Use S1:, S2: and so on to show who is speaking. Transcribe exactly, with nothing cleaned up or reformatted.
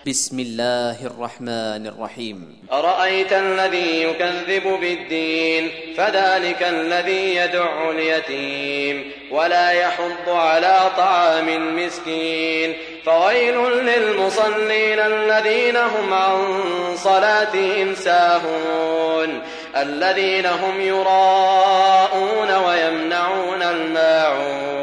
S1: بسم الله الرحمن الرحيم.
S2: أرأيت الذي يكذب بالدين فذلك الذي يدع اليتيم ولا يحض على طعام المسكين فويل للمصلين الذين هم عن صلاتهم ساهون الذين هم يراءون ويمنعون الماعون